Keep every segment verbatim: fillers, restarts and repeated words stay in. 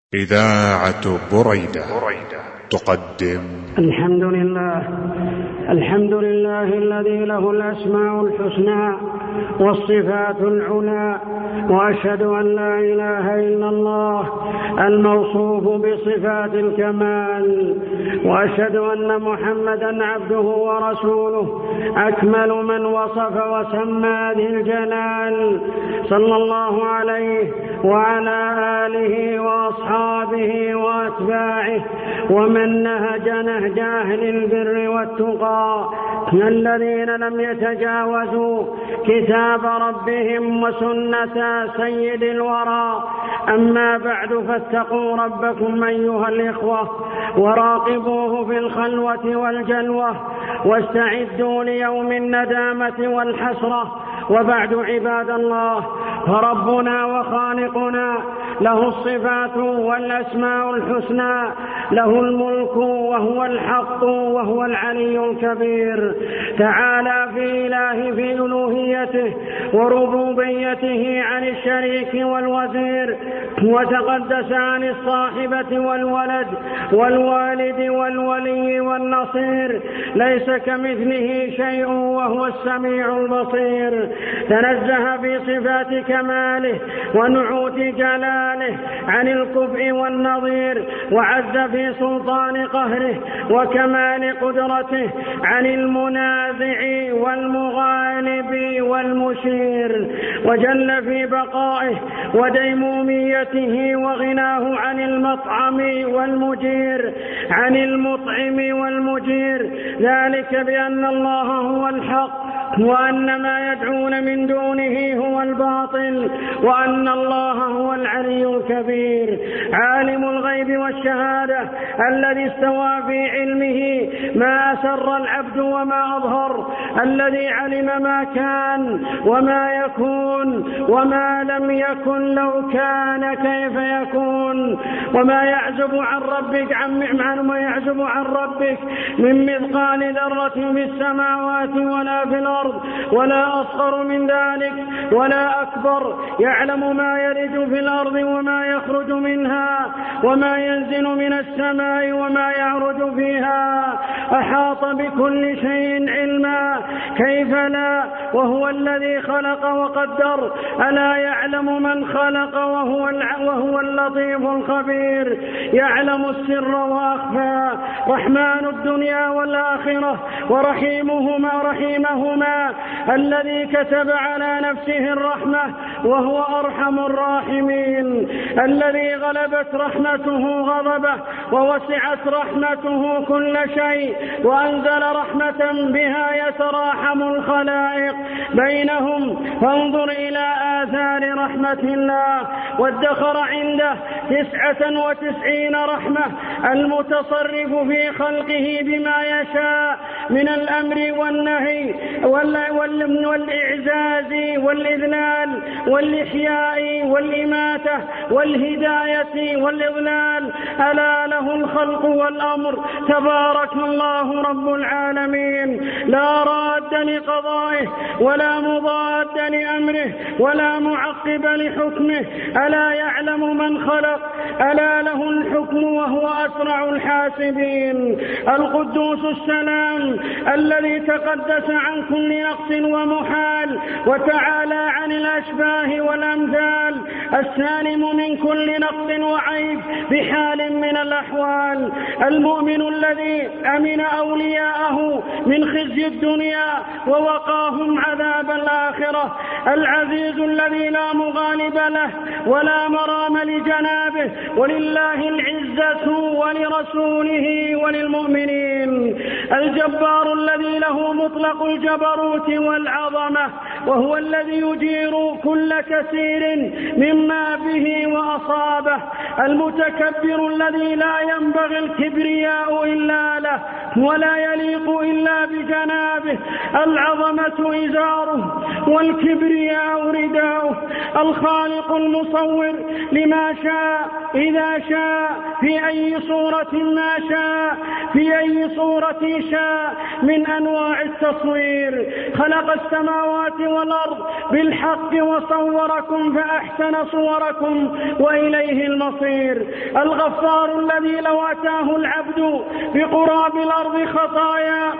إذاعة بريدة تقدم الحمد لله الحمد لله الذي له الأسماء الحسنى والصفات العلى، وأشهد أن لا إله إلا الله الموصوف بصفات الكمال، وأشهد أن محمدا عبده ورسوله أكمل من وصف وسمى ذي الجلال، صلى الله عليه وعلى آله وأصحابه وأتباعه ومن نهج نهج أهل البر والتقى الذين لم يتجاوزوا كتاب ربهم وسنة سيد الورى. أما بعد، فاتقوا ربكم أيها الإخوة، وراقبوه في الخلوة والجلوة، واستعدوا ليوم الندامة والحسرة. وبعد، عباد الله، فربنا وخالقنا له الصفات والأسماء الحسنى، له الملك وهو الحق وهو العلي الكبير، تعالى في إله في ألوهيته وربوبيته عن الشريك والوزير، وتقدس عن الصاحبة والولد والوالد والولي والنصير، ليس كمثله شيء وهو السميع البصير، تنزه في صفات كماله ونعوت جلاله عن الكفء والنظير، وعز في سلطان قهره وكمال قدرته عن المنازع والمغالب والمشير، وجل في بقائه وديموميته وغناه عن المطعم والمجير عن المطعم والمجير، ذلك بأن الله هو الحق، وأن ما يدعون من دونه هو الباطل، وأن الله هو العلي الكبير، عالم الغيب والشهادة الذي استوى في علمه ما أسر العبد وما أظهر، الذي علم ما كان وما يكون وما لم يكن لو كان كيف يكون، وما يعزب عن ربك عن ما يعزب عن ربك من مثقال ذرة في السماوات ولا في الأرض ولا أصغر من ذلك ولا أكبر، يعلم ما يلج في الأرض وما يخرج منها وما ينزل من السماء وما يعرج فيها، أحاط بكل شيء علما، كيف لا، وهو الذي خلق وقدر، ألا يعلم من خلق وهو, وهو اللطيف الخبير، يعلم السر وأخفى، رحمن الدنيا والآخرة ورحيمهما رحيمهما الذي كتب على نفسه الرحمة وهو أرحم الراحمين، الذي غلبت رحمته غضبه ووسعت رحمته كل شيء، وأنزل رحمة بها يتراحم الخلائق بينهم، فانظر إلى آثار رحمة الله، وادخر عنده تسعة وتسعين رحمة المتصرف في خلقه بما يشاء من الأمر والنهي والإعزاز والإذلال والإحياء والإماتة والهداية والإضلال، ألا له الخلق والأمر، تبارك الله رب العالمين، لا راد لقضائه ولا مضاد لأمره ولا معقب لحكمه، ألا يعلم من خلق، ألا له الحكم وهو أسرع الحاسبين، القدوس السلام الذي تقدس عن كل نقص ومحال وتعالى عن الأشباه والأمثال، السالم من كل نقص وعيب بحال من الأحوال، المؤمن الذي أمن أولياءه من خزي الدنيا ووقاهم عذاب الآخرة، العزيز الذي لا مغالب له ولا مرام لجنابه، ولله العزة ولرسوله وللمؤمنين، الجبار الذي له مطلق الجبروت والعظمة، وهو الذي يجير كل كثير مما به وأصابه، المتكبر الذي لا ينبغي الكبرياء إلا له ولا يليق إلا بجنابه، العظمة إزاره والكبرياء رداؤه، الخالق المصور لما شاء إذا شاء في أي صورة ما شاء في أي صورة شاء من أنواع التصوير، خلق السماوات والأرض بالحق وصوركم فأحسن صوركم وإليه المصير. بصير. الغفار الذي لو أتاه العبد بقراب الأرض خطايا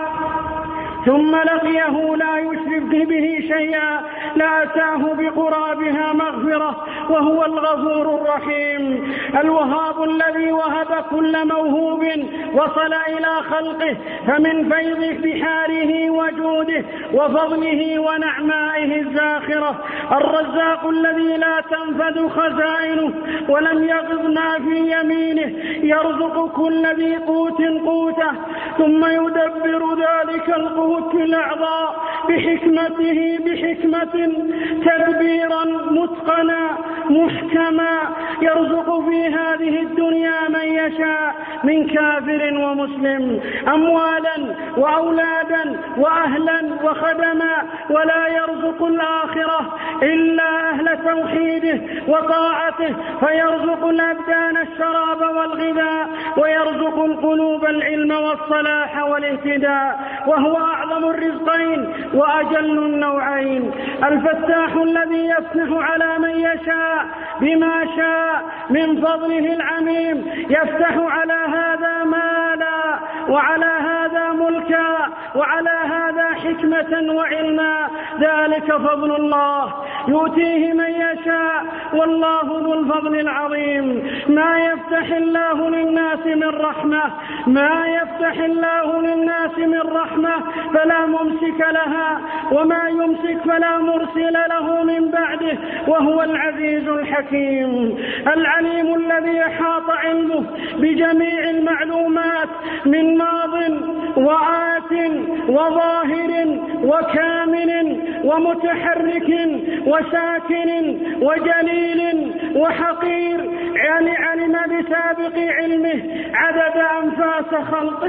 ثم لقيه لا يشرك به شيئا لأتاه بقرابها مغفرة، وهو الغفور الرحيم. الوهاب الذي وهب كل موهوب وصل إلى خلقه، فمن فيض بحاره وجوده وفضله ونعمائه الزاخرة. الرزاق الذي لا تنفد خزائنه ولم يغض ما في يمينه، يرزق كل ذي قوت قوته ثم يدبر ذلك القوت في الأعضاء بحكمته بحكمة تدبيرا متقنا محكما، يرزق في هذه الدنيا من يشاء من كافر ومسلم أموالا وأولادا وأهلا وخدما، ولا يرزق الآخرة إلا أهل توحيده وطاعته، فيرزق الأبدان الشراب والغذاء، ويرزق القلوب العلم والصلاح والاهتداء، وهو أعظم الرزقين وأجل النوعين. الفتاح الذي يفتح على من يشاء بما شاء من فضله العميم، يفتح على هذا مالا وعلى هذا ملكا وعلى هذا حكمة وعلما، ذلك فضل الله يؤتيه من يشاء والله ذو الفضل العظيم. ما يفتح الله للناس من رحمة ما يفتح الله للناس من رحمة فلا ممسك لها، وما يمسك فلا مرسل له من بعده، وهو العزيز الحكيم. العليم الذي أحاط علمه بجميع المعلومات من ماض وآت وظاهر وكامن ومتحرك وساكن وجليل وحقير، يعني علم بسابق علمه عدد أنفاس خلقه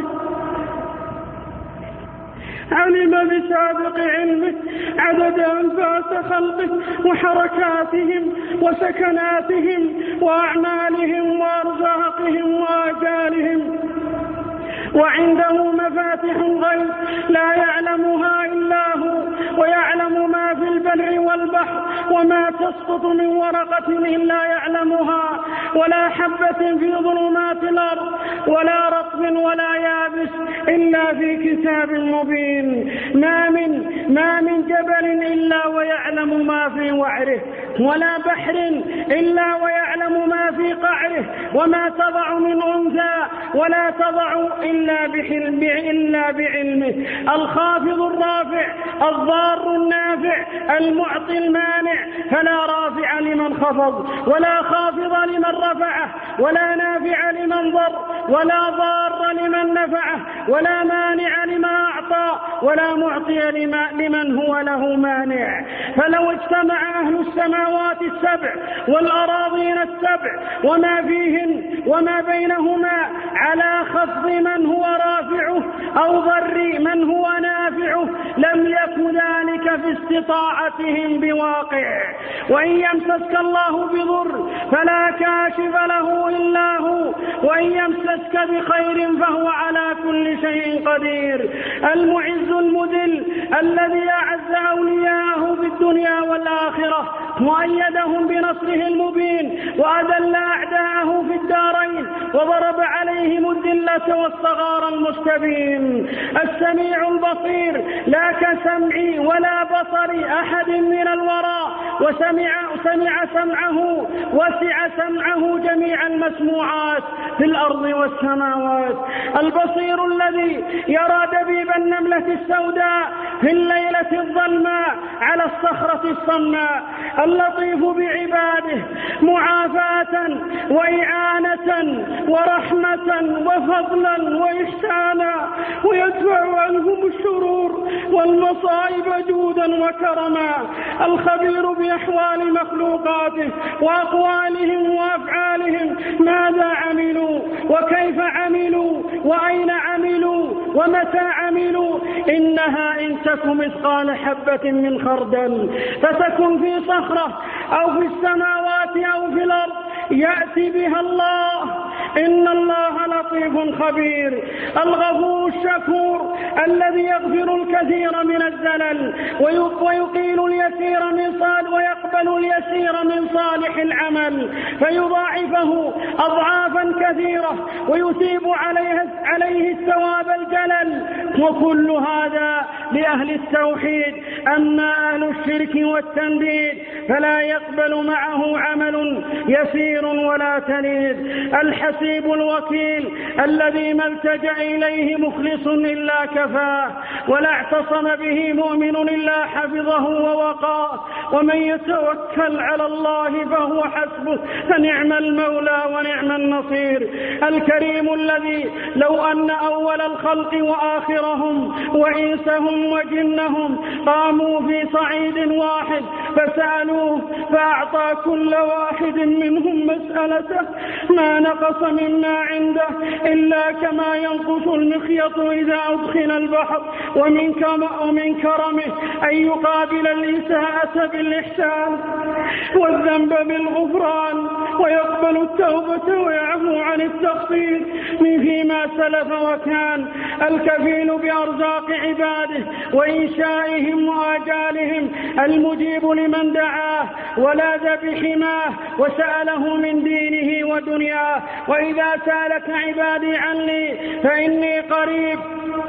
علم بسابق علمه عدد أنفاس خلقه وحركاتهم وسكناتهم وأعمالهم وأرزاقهم وآجالهم. وعنده مفاتح الغيب لا يعلمها إلا هو، ويعلم ما في البر والبحر، وما تسقط من ورقة إلا يعلمها، ولا حبة في ظلمات الأرض ولا رطب ولا يابس إلا في كتاب مبين. ما من ما من جبل إلا ويعلم ما في وعره، ولا بحر إلا ويعلم ما في قعره، وما تضع من أنثى ولا تضع إلا بحلم إلا بعلمه. الخافض الرافع الضار النافع المعطي المانع، فلا رافع لمن خفض ولا خافض لمن رفعه، ولا نافع لمن ضر ولا ضار لمن نفعه، ولا مانع لمن أعطى ولا معطي لمن هو له مانع. فلو اجتمع أهل السماوات السبع والأراضين السبع وما فيهن وما بينهما على خفض من هو رافعه أو ضر من هو نافعه لم يكن ذلك في استطاعتهم بواقع. وإن يمسسك الله بضر فلا كاشف له إلا هو، وإن يمسسك بخير فهو على كل شيء قدير. المعز المذل الذي أعز أولياءه في الدنيا والآخرة وأيدهم بنصره المبين، وأذل أعداءه في الدارين وضرب عليهم الذلة والصغار المستبين. السميع البصير لا كسمعي ولا بصري أحد من الورى، وسمع سمع سمعه وسع سمعه جميع المسموعات في الأرض والسماوات. البصير الذي يرى دبيب النملة السوداء في الليلة الظلماء على الصخرة الصماء. اللطيف بعباده معافاة وإعانة ورحمة وفضلا وإحسانا، ويدفع عنهم الشرور والمصائب جودا وكرما. الخبير بأحوال مخلوقاته وأقوالهم وأفعالهم، ماذا عملوا وكيف عملوا وأين عملوا ومتى عملوا. إنها إن تك مثقال حبة من خردل فتكن في صخرة أو في السماوات أو في الأرض يأتي بها الله، إن الله لطيف خبير. الغفور الشكور الذي يغفر الكثير من الزلل ويقيل اليسير من صال ويقبل يقبل اليسير من صالح العمل فيضاعفه أضعافا كثيرة ويثيب عليه, عليه الثواب الجلل، وكل هذا لأهل التوحيد. أما أهل الشرك والتنديد فلا يقبل معه عمل يسير ولا تليد. الحسيب الوكيل الذي ما التجأ إليه مخلص إلا كفاه، ولا اعتصم به مؤمن إلا حفظه ووقاه، ومن يتوكل على الله فهو حسبه، فنعم المولى ونعم النصير. الكريم الذي لو أن أول الخلق وآخرهم وإنسهم وجنهم قاموا في صعيد واحد فسألوه فأعطى كل واحد منهم مسألته ما نقص مما عنده إلا كما ينقص المخيط إذا أدخل البحر. ومن كرمه أن يقابل الإساءة بالإحسان والذنب بالغفران، ويقبل التوبة ويعفو عن التخطيط من فيما سلف وكان. الكفيل بأرزاق عباده وإنشائهم وآجالهم، المجيب لمن دعاه ولاذ بحماه وسأله من دينه ودنياه. وإذا سألك عبادي عني فإني قريب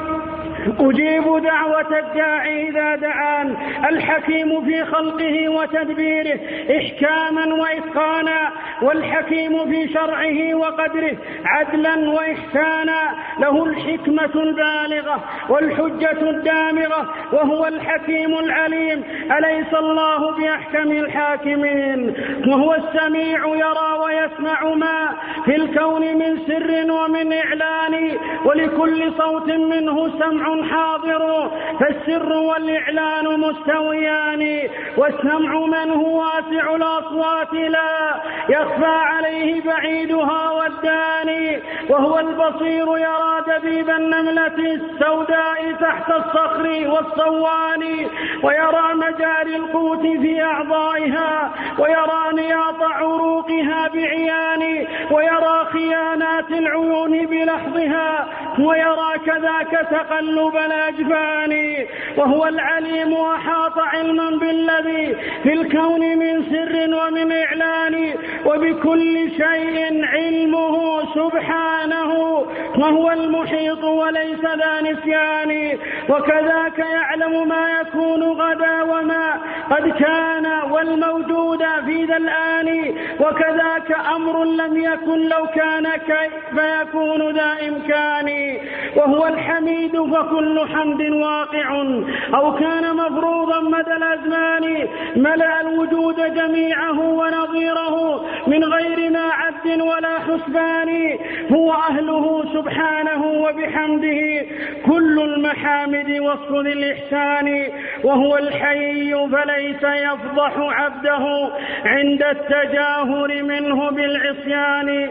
أجيب دعوة الداعي إذا دعان. الحكيم في خلقه وتدبيره إحكاما وإتقانا، والحكيم في شرعه وقدره عدلا وإحسانا. له الحكمة البالغة والحجة الدامغة، وهو الحكيم العليم. أليس الله بأحكم الحاكمين؟ وهو السميع يرى ويسمع ما في الكون من سر ومن إعلان، ولكل صوت منه سمع حاضر، فالسر والإعلان مستويان. والسمع من هو واسع الأصوات لا يخفى عليه بعيدها والداني، وهو البصير يرى دبيب النملة السوداء تحت الصخر والصوان، ويرى مجاري القوت في أعضائها، ويرى نياط عروقها بعيان، ويرى خيانات العيون بلحظها، ويرى كذاك تقلب الأجفان. وهو العليم وحاط علما بالذي في الكون من سر ومن إعلان، وبكل شيء علمه سبحانه، وهو المحيط وليس ذا نسيان. وكذاك يعلم ما يكون غدا وما قد كان والموجود في ذا الآن، وكذاك أمر لم يكن لو كان كيف يكون ذا إمكان. وهو الحميد فكل حمد واقع أو كان مفروضا مدى الأزمان، ملأ الوجود جميعه ونظيره من غير ما عد ولا حسبان. هو أهله سبحانه وبحمده كل المحامد وصف الإحسان. وهو الحي فليس يفضح عبده عند التجاهر منه بالعصيان،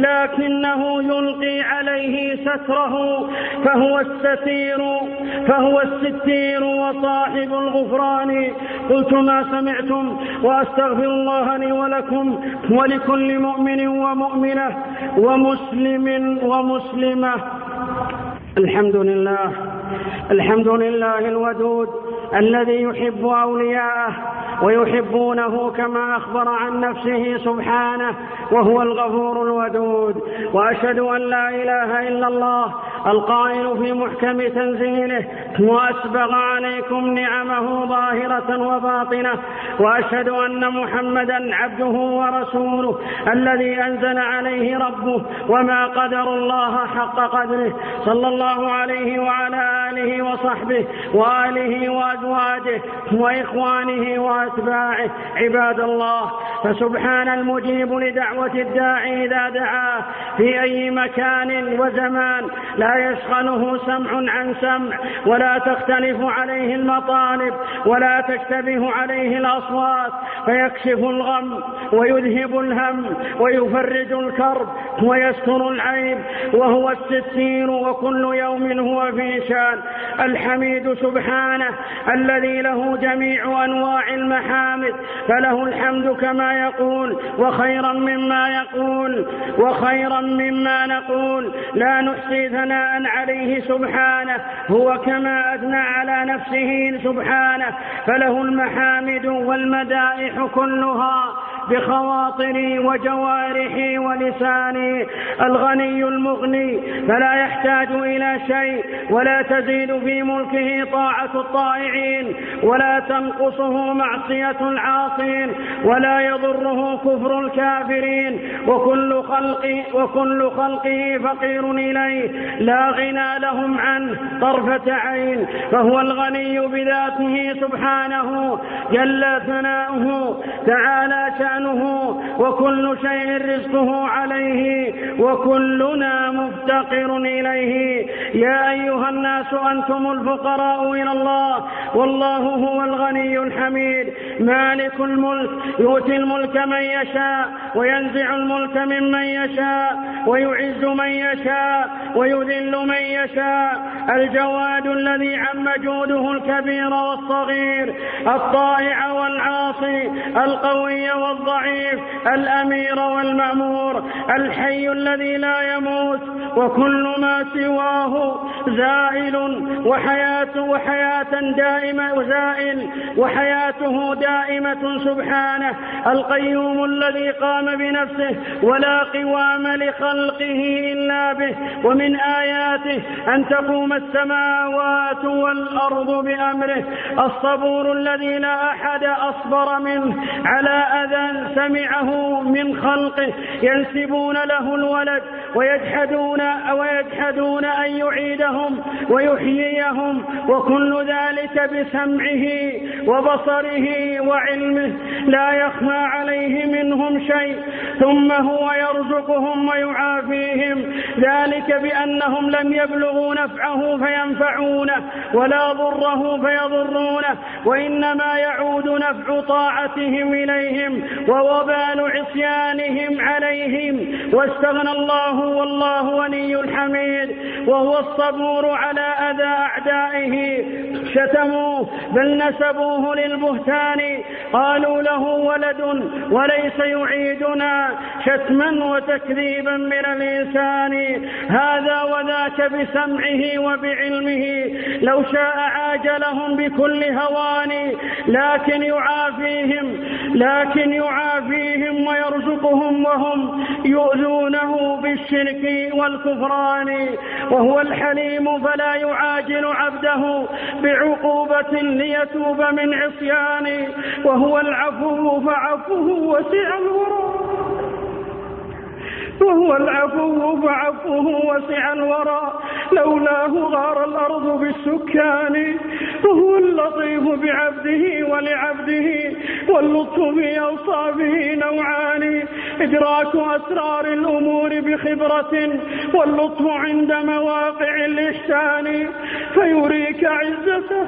لكنه يلقي عليه ستره، فهو الستير فهو الستير وصاحب الغفران. قلت ما سمعتم وأستغفر الله لي ولكم ولكل مؤمن ومؤمنة ومسلم ومسلمة. الحمد لله الحمد لله الودود الذي يحب أولياءه ويحبونه كما أخبر عن نفسه سبحانه، وهو الغفور الودود. وأشهد أن لا إله إلا الله القائل في محكم تنزيله: وأسبغ عليكم نعمه ظاهرة وباطنة. وأشهد أن محمدا عبده ورسوله الذي أنزل عليه ربه، وما قدر الله حق قدره، صلى الله عليه وعلى آله وصحبه وآله وأزواجه وإخوانه وأتباعه. عباد الله، فسبحان المجيب لدعوة الداعي إذا دعاه في أي مكان وزمان، لا يشغله سمع عن سمع، ولا تختلف عليه المطالب، ولا تشتبه عليه الأصوات، فيكشف الغم ويذهب الهم ويفرج الكرب ويستر العيب، وهو الستير، وكل يوم هو في شان. الحميد سبحانه الذي له جميع أنواع المحامد، فله الحمد كما يقول وخيرا مما يقول وخيرا مما نقول، لا نحصي ثناء ثناء عليه سبحانه، هو كما أثنى على نفسه سبحانه، فله المحامد والمدائح كلها بخواطري وجوارحي ولساني. الغني المغني فلا يحتاج إلى شيء، ولا تزيد في ملكه طاعة الطائعين، ولا تنقصه معصية العاصين، ولا يضره كفر الكافرين، وكل خلقه, وكل خلقه فقير إليه لا غنى لهم عنه طرفة عين، فهو الغني بذاته سبحانه جل ثناؤه تعالى شأنه، وكل شيء رزقه عليه، وكلنا مفتقر إليه. يا أيها الناس أنتم الفقراء إلى الله، والله هو الغني الحميد مالك الملك، يؤتي الملك من يشاء وينزع الملك ممن يشاء، ويعز من يشاء ويذل من يشاء، الجواد الذي عم جوده الكبير والصغير، الطائع والعاصي، القوي والضعيف، الأمير والمأمور، الحي الذي لا يموت وكل ما سواه زائل، وحياته وحياة دائمة زائل وحياته دائمة سبحانه، القيوم الذي قام بنفسه ولا قوام لخلقه إلا به، ومن آياته أن تقوم السماوات والأرض بأمره، الصبور الذي لا أحد أصبر منه على أذى سمعه من خلقه ينسبون له الولد ويجحدون ويجحدون أن يعيدهم ويحييهم، وكل ذلك بسمعه وبصره وعلمه لا يخفى عليه منهم شيء، ثم هو يرزقهم ويعافيهم، ذلك بأنهم لم يبلغوا نفعه فينفعونه ولا ضره فيضرونه، وإنما يعود نفع طاعتهم إليهم ووبال عصيانهم عليهم، واستغنى الله والله ولي الحميد، وهو الصبور على أذى أعدائه، شتموه بل نسبوه للبهتان، قالوا له ولد وليس يعيدنا، شتما وتكذيبا من الإنسان، هذا وذاك بسمعه وبعلمه، لو شاء عاجلهم بكل هوان، لكن يعافيهم لكن يعافيهم ويرزقهم وهم يؤذونه بالشرك والكفران، وهو الحليم فلا يعاجل عبده بعقوبة ليتوب من عصيانه، وهو العفو فعفوه وسع الورى وهو العفو فعفوه وسع الورى، لولاه غار الأرض بالسكان، وهو اللطيف بعبده ولعبده، واللطف بأوصافه نوعان، إدراك أسرار الأمور بخبرة، واللطف عند مواقع الإحسان، فيريك عزته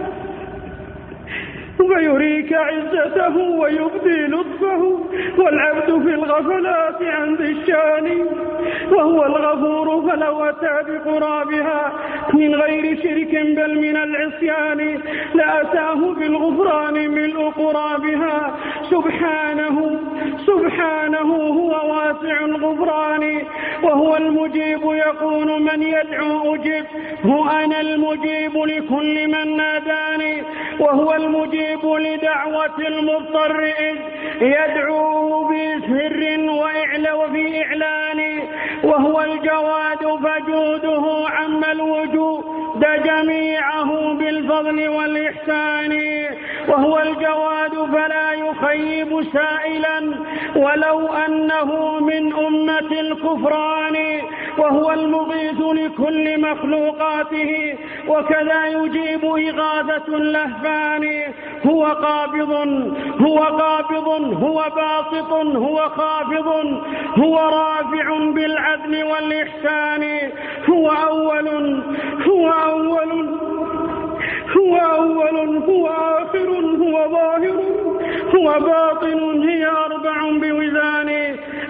فيريك عزته ويبدي لطفه، والعبد في الغفلات عن ذي الشان، وهو الغفور فلو أتى بقرابها من غير شرك بل من العصيان لأتاه بالغفران ملء قرابها، سبحانه سبحانه هو واسع الغفران، وهو المجيب يقول من يدعو أجب، هو أنا المجيب لكل من ناداني، وهو المجيب لدعوة المضطر إذ يدعو بسر وفي إعلان، وهو الجواد فجوده عم الوجود جميعه بالفضل والإحسان، وهو الجواد فلا يخيب سائلا ولو أنه من أمة الكفران، وهو المغيث لكل مخلوقاته وكذا يجيب إغاثة اللهفان، هو قابض هو قابض هو باسط هو خافض هو رافع بالعدل والإحسان، هو أول هو أول هو أول هو آخر هو ظاهر هو باطن، هي أربع بوزان،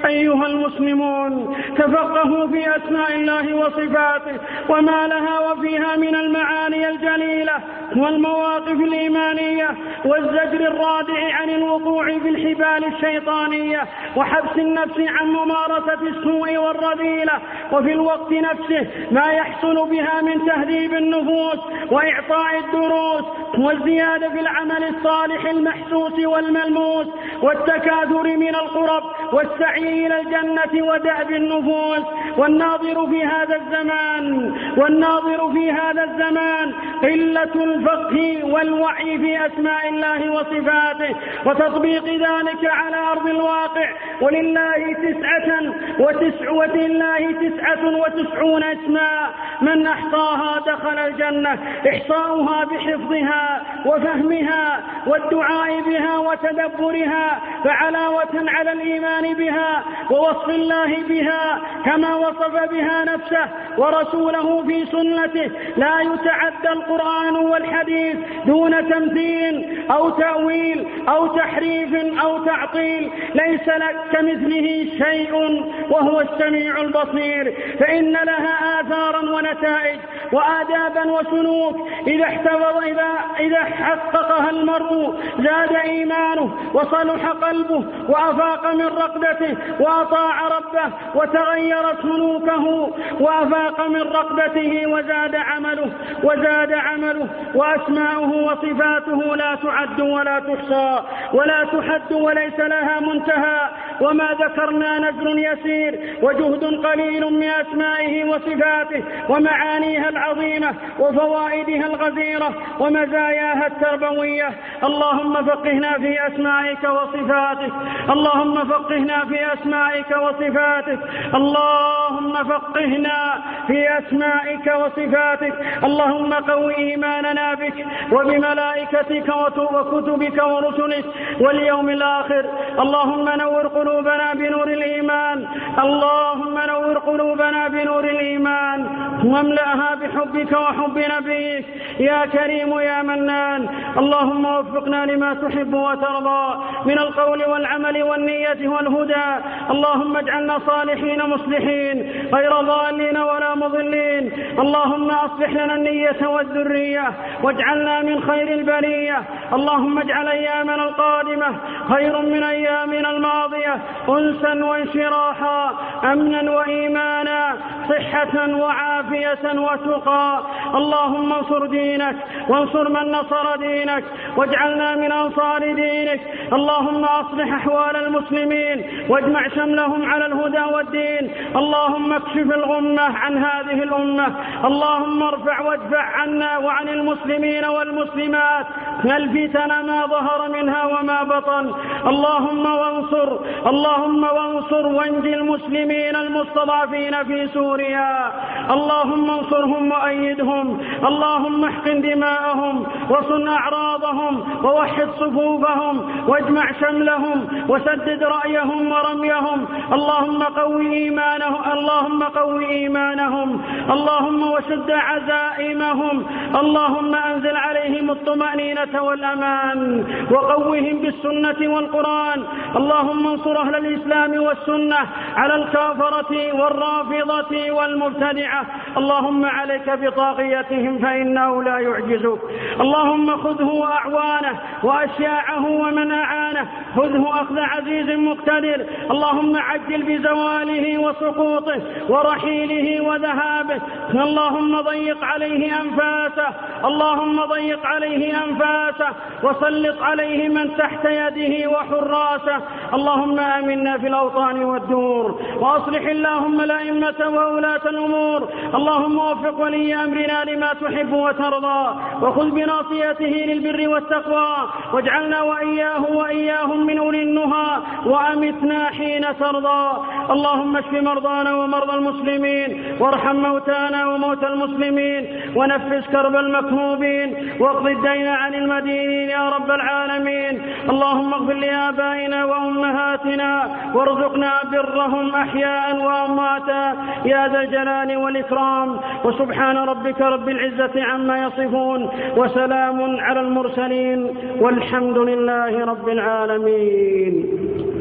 أيها المسلمون، تفقهوا في أسماء الله وصفاته وما لها وفيها من المعاني الجليلة والمواقف الإيمانية والزجر الرادع عن الوقوع في الحبال الشيطانية وحبس النفس عن ممارسة السوء والرذيلة، وفي الوقت نفسه ما يحصل بها من تهذيب النفوس وإعطاء الدروس والزيادة في العمل الصالح المحسوس والملموس والتكاثر من القرب والسعي إلى الجنة ودأب النفوس. والناظر في هذا الزمان والناظر في هذا الزمان قلة الفقه والوعي في أسماء الله وصفاته وتطبيق ذلك على أرض الواقع. ولله تسعة وتسع ولله تسعة وتسعون اسماء من أحصاها دخل الجنة، إحصاؤها بحفظها وفهمها والدعاء بها وتدبرها، فعلاوة على الإيمان بها ووصف الله بها كما وصف بها نفسه ورسوله في سنته. لا يتعدى القرآن والحديث دون تمثيل أو تأويل أو تحريف أو تعطيل، ليس لك كمثله شيء وهو السميع البصير، فإن لها آثارا ونتائج وآدابا وسلوك إذا احتفظ إذا, إذا حققها المرء زاد إيمانه وصلح قلبه وأفاق من رقدته وأطاع ربه وتغير سلوكه وأفاق من رقدته وزاد عمله وزاد عمله وأسماؤه وصفاته لا تعد ولا تحصى ولا تحد وليس لها منتهى. وما ذكرنا نزل يسير وجهد قليل من أسمائه وصفاته ومعانيها العظيمة وفوائدها الغزيرة ومزاياها التربوية. اللهم فقهنا في أسمائك وصفاتك، اللهم فقهنا في أسمائك وصفاتك، اللهم فقهنا في أسمائك وصفاتك. اللهم قوي إيماننا بك وبملائكتك وكتبك ورسلك واليوم الآخر. اللهم نور قلوبنا بنور الإيمان، اللهم نور قلوبنا بنور الإيمان واملأها بحبك وحب نبيك يا كريم يا منان. اللهم وفقنا لما تحب وترضى من القول والعمل والنية والهدى. اللهم اجعلنا صالحين مصلحين غير ضالين ولا مضلين. اللهم أصلح لنا النية والذرية واجعلنا من خير البرية. اللهم اجعل أيامنا القادمة خير من أيامنا الماضية، أنسا وانشراحا، أمنا وإيمانا، صحة وعافية وتقى. اللهم انصر دينك وانصر من نصر دينك واجعلنا من أنصار دينك. اللهم أصلح أحوال المسلمين واجمع شملهم على الهدى والدين. اللهم اكشف الغمة عن هذه الأمة. اللهم ارفع وادفع عنا وعن المسلمين والمسلمات الفتن ما ظهر منها وما بطن. اللهم وانصر اللهم وانصر وانجي المسلمين المستضعفين في سوريا. اللهم انصرهم وأيدهم. اللهم احقن دماءهم وصن أعراضهم ووحد صفوفهم واجمع شملهم وسدد رأيهم ورميهم. اللهم قوي إيمانهم اللهم قوي إيمانهم اللهم وشد عزائمهم. اللهم أنزل عليهم الطمأنينة والأمان وقوهم بالسنة والقرآن. اللهم انصر أهل الإسلام والسنة على الكافرة والرافضة والمبتدعة. اللهم عليك بطاغيتهم فإنه لا يعجزك. اللهم خذه وأعوانه وأشياعه ومن أعانه، خذه أخذ عزيز مقتدر. اللهم عجل بزواله وسقوطه ورحيله وذهابه. اللهم ضيق عليه أنفاسه اللهم ضيق عليه أنفاسه وسلط عليه من تحت يده وحراسه. اللهم آمنا في الأوطان والدور وأصلح اللهم الأئمة وولاة الأمور. اللهم وفق ولي أمرنا لما تحب وترضى وخذ بناصيته للبر والتقوى واجعلنا وإياه وإياهم من أولي النهى وأمتنا حين ترضى. اللهم اشف مرضانا ومرضى المسلمين وارحم موتانا وموتى المسلمين ونفس كرب المكروبين واقض الدين عن المدينين يا رب العالمين. اللهم اغفر لآبائنا وأمهاتنا وارزقنا برهم أحياء وأمواتا يا ذا الجلال والإكرام. وسبحان ربك رب العزة عما يصفون وسلام على المرسلين والحمد لله رب العالمين.